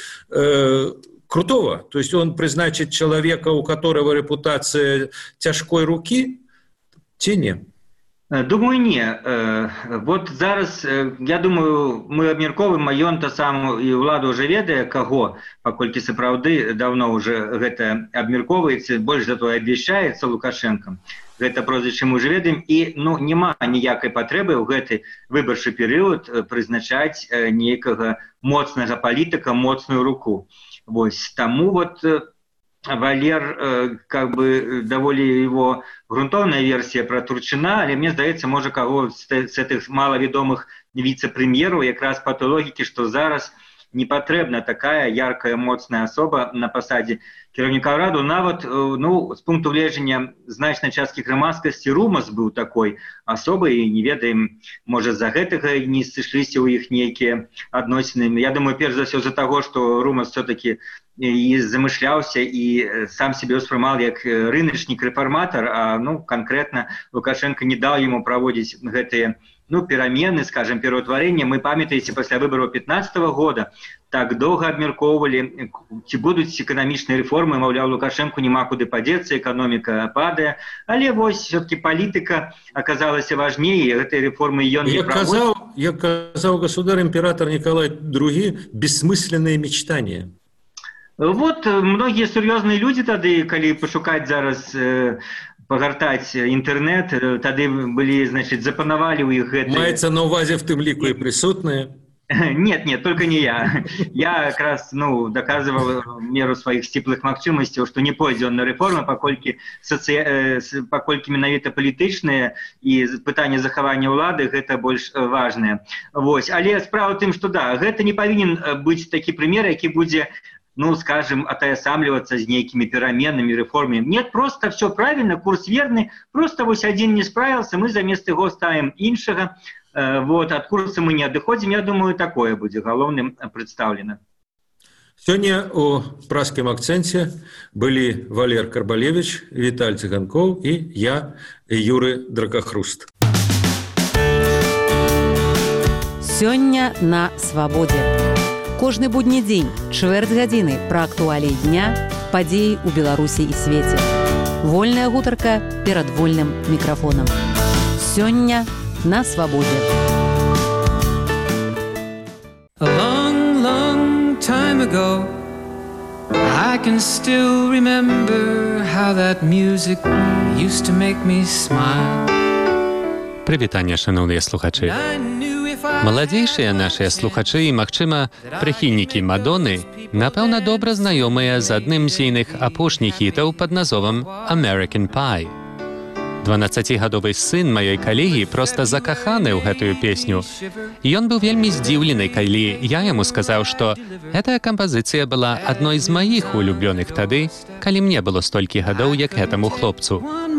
крутого, то есть он призначит человека, у которого репутация тяжкой руки, ці не? Думаю, не. Вот зараз, я думаю, мы абмярковым, ён то сам і ўлада ўжо ведае, каго, паколькі сапраўды давно ўжо гэта абмярковаецца, больш за тое абвяшчаецца Лукашэнкам. Гэта прозвішча мы ўжо ведаем, і ну, няма ніякай патрэбы ў гэты выбарчы перыяд прызначаць нейкага моцнага палітыка, моцную руку. Вось, таму вот Валер, как бы, даволі его грунтовная версія пра Турчына, але мне здаецца, можа, каго з гэтых малавядомых віцэ-прэм'ераў якраз па той логікі, што зараз не патрэбна такая яркая, моцная асоба на пасадзе кіраўніка ўраду. Нават, ну, з пункту гледжання значнай часткі грамадскасці Румас быў такой асобай, і не ведаем, можа, з-за гэтага не сышліся ў іх нейкія адносіны. Я думаю, перш за ўсё з-за таго, што Румас все-таки і замышляўся і сам себе ўспрымаў як рыначнік-рэфарматар, а, ну, канкрэтна Лукашенко не даў яму праводзіць гэтыя, ну, перамены, скажем, пераўтварэння. Мы, памятаеце, пасля выбараў 15-го года так доўга абмяркоўвалі, ці будуць эканамічныя рэформы, маўляў, Лукашенку няма куды падзецца, эканоміка падае, але вось все-таки палітыка аказалася важней, і гэтыя рэформы ён не праводзіў. Як казаў государ-імператор Николай II, бессмысленные мечтания. Вот, многія сур'ёзныя людзі тады, калі пашукаць зараз, пагартаць інтэрнэт, тады былі, значыць, запанавалі ў іх гэтыя... Маецца на ўвазе в тым ліку і прысутныя? Нет, только не я. Я как раз, ну, доказывал меру своих сціплых магчымасцяў, што не пойдзе он на рэформы, паколькі менавіта палітычныя і пытанне захавання ўлады гэта больш важнае. Вось, але справа ў тым, што да, гэта не павінен быць такі прымер, які будзе, ну, скажем, атаясамлівацца з нейкімі пераменамі, рэформамі. Нет, просто все правильно, курс верны, просто вось адзін не справіўся, мы замест яго ставім іншага. Вот, ад курса мы не адыходзім, я думаю, такое будзе галоўным прадстаўлена. Сёння у праскім акцэнце былі Валер Карбалевич, Віталь Цыганкоў і я, Юры Дракахруст. Сёння на свабодзе. Кожны будні дзень, чвэрць гадзіны пра актуаліі дня, падзеі ў Беларусі і свеце. Вольная гутарка перад вольным мікрафонам. Сёння на свабодзе. A long, long time ago, I can still remember how that music used to make me smile. Прывітанне, шановныя слухачы. Маладзейшыя нашыя слухачы і, магчыма, прыхільнікі Мадоны, напэўна, добра знаёмыя з адным з ейных апошніх хітаў пад назвом «American Pie». 12-гадовы сын маёй калегі проста закаханы ў гэтую песню. І ён быў вельмі здзіўлены, калі я яму сказаў, што гэтая кампазіцыя была адной з маіх улюбёных тады, калі мне было столькі гадоў, як гэтаму хлопцу.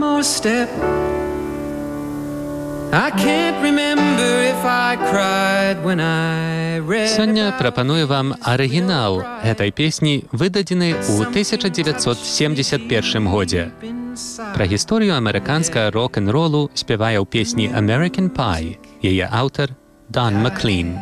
Сёння прапаную вам арыгінал гэтай песні, выдадзены ў 1971 годзе. Пра гісторыю амерыканскага рок-н-ролу спявае ў песні «American Pie» яе аўтар Don McLean.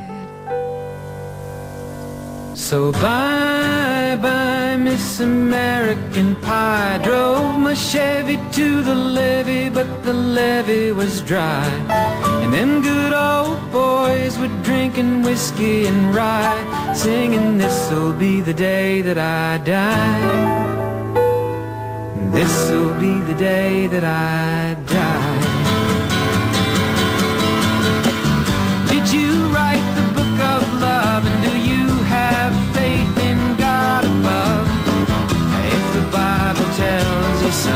So bye-bye, Miss American Pie. Drove my Chevy to the levee, but the levee was dry. And them good old boys were drinking whiskey and rye, singing, this'll be the day that I die. This'll be the day that I die. Did you write the book of love, and do you have faith in God above? If the Bible tells you so.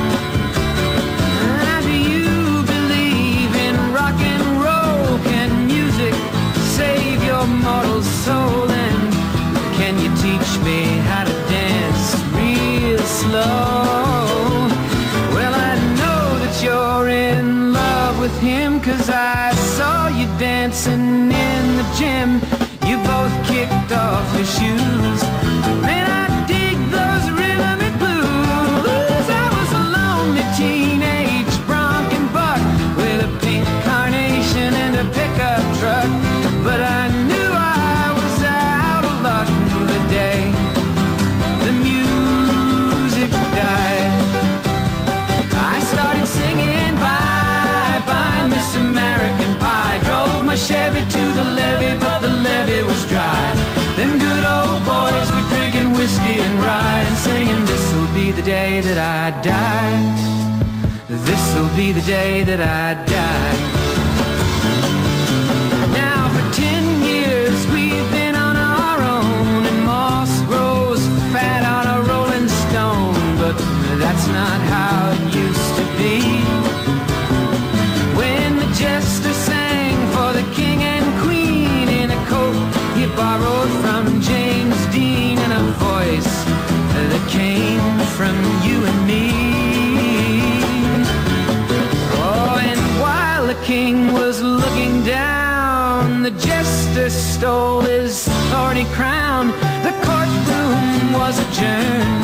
Do you believe in rock and roll? Can music save your mortal soul? And can you teach me how to dance real slow? You're in love with him, 'cause I saw you dancing in the gym. You both kicked off your shoes. Man, I dig those rhythm and blues. I was a lonely teenage bronc and buck with a pink carnation and a pickup truck, but I knew I was out of luck the day the music died. I started singing bye-bye, Miss American Pie. Drove my Chevy to the levee, but the levee was dry. Them good old boys were drinking whiskey and rye and singing, this'll be the day that I die. This'll be the day that I die. Now for 10 years we've been on our own, and moss grows fat on a rolling stone, but that's not how it used to be. When the jester sang for the king and queen in a coat he borrowed from James Dean, and a voice that came from you and me. Oh, and while the king was looking down, the jester stole his thorny crown. The courtroom was adjourned.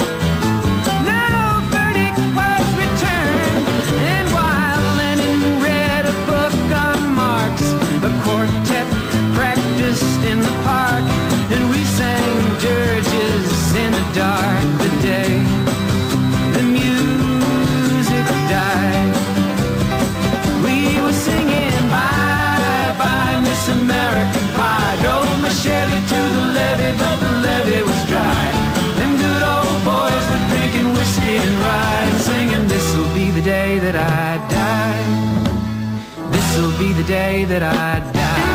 In the park, and we sang dirges in the dark. The day the music died, we were singing bye-bye, Miss American Pie. Drove my Chevy to the levee, but the levee was dry. Them good old boys were drinking whiskey and rye and singing, this'll be the day that I die. This'll be the day that I die.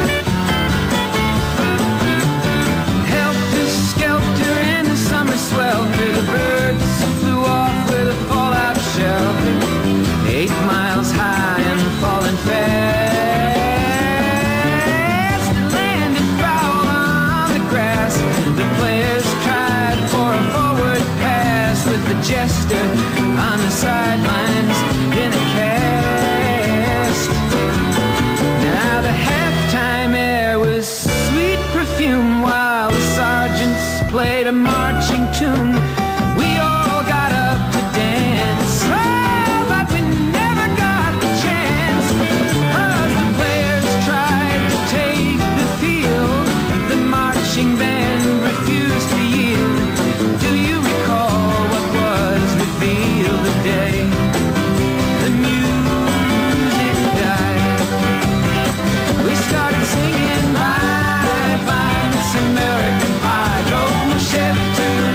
Swelter, the birds flew off with a fallout shelter, 8 miles high and falling fast. It landed foul on the grass. The players tried for a forward pass, with the jester on the sidelines in a cast. Now the halftime air was sweet perfume, while the sergeants played a marching tune. We all got up to dance, but we never got the chance, 'cause the players tried to take the field. The marching band refused to yield. Do you recall what was revealed the day the music died? We started singing bye-bye, Miss American Pie. Drove my Chevy to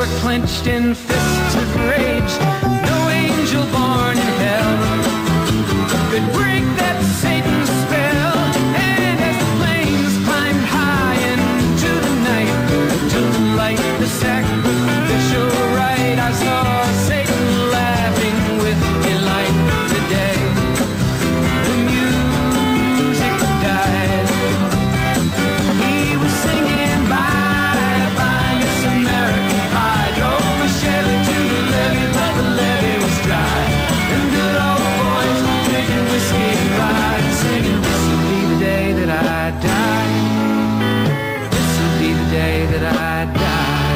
were clenched in fists of rage. No angel born in hell could break that Satan's spell. And as the flames climbed high into the night to light the sacrificial rite, I saw Satan laughing with delight. Today the music died. He was singing bye bye Miss American Pie. Drove my Chevy to the levee, but the levee was dry. And good old boys were drinking whiskey and rye, singing, this will be the day that I die. This will be the day that I die.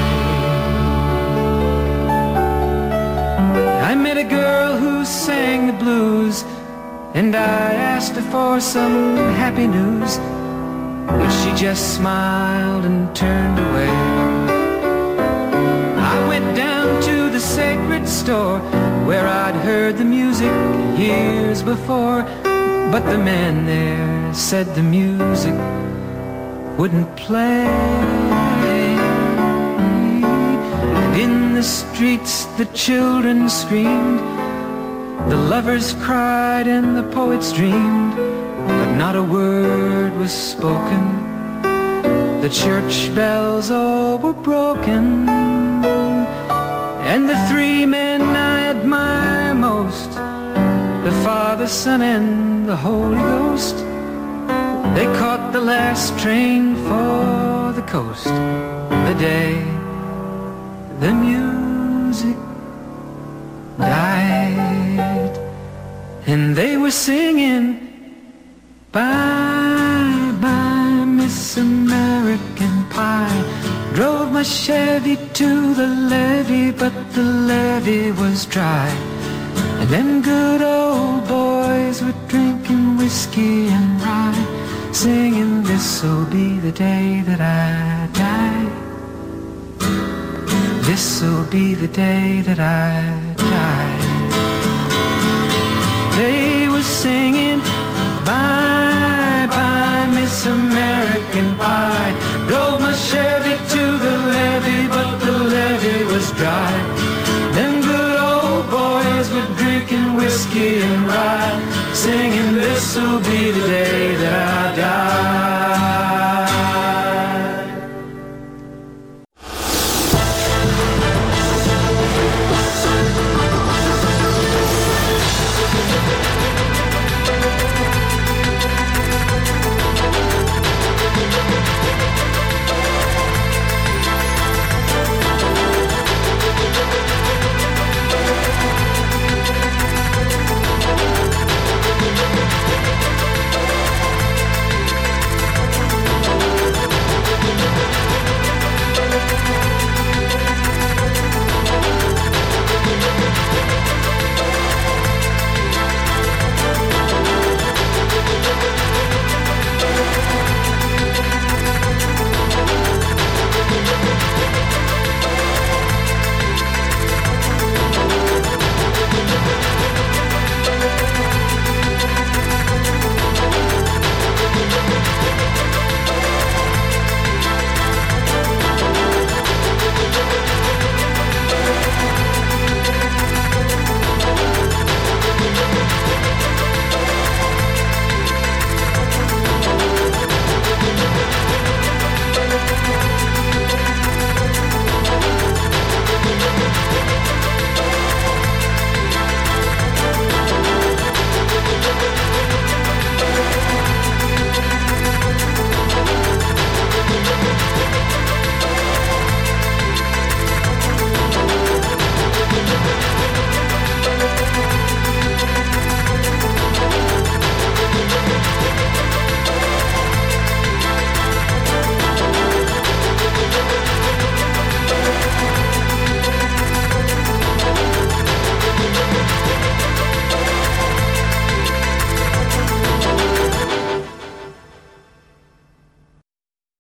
I met a girl who sang the blues, and I asked her for some happy news, but she just smiled and turned away. I went down to the sacred store where I'd heard the music years before, but the man there said the music wouldn't play. And in the streets the children screamed, the lovers cried and the poets dreamed, but not a word was spoken. The church bells all were broken. And the three men I admire most, the Father, Son, and the Holy Ghost, they caught the last train for the coast. The day the music died, and they were singing bye bye Miss American Pie. Drove my Chevy to the levee, but the levee was dry. And them good old boys were drinking whiskey and rye, singing, this'll be the day that I die. This'll be the day that I die. They were singing bye bye Miss American Pie. Drove my Chevy to the levee, but the levee was dry. Them good old boys were drinking whiskey and rye, singing, this'll be the day that I die.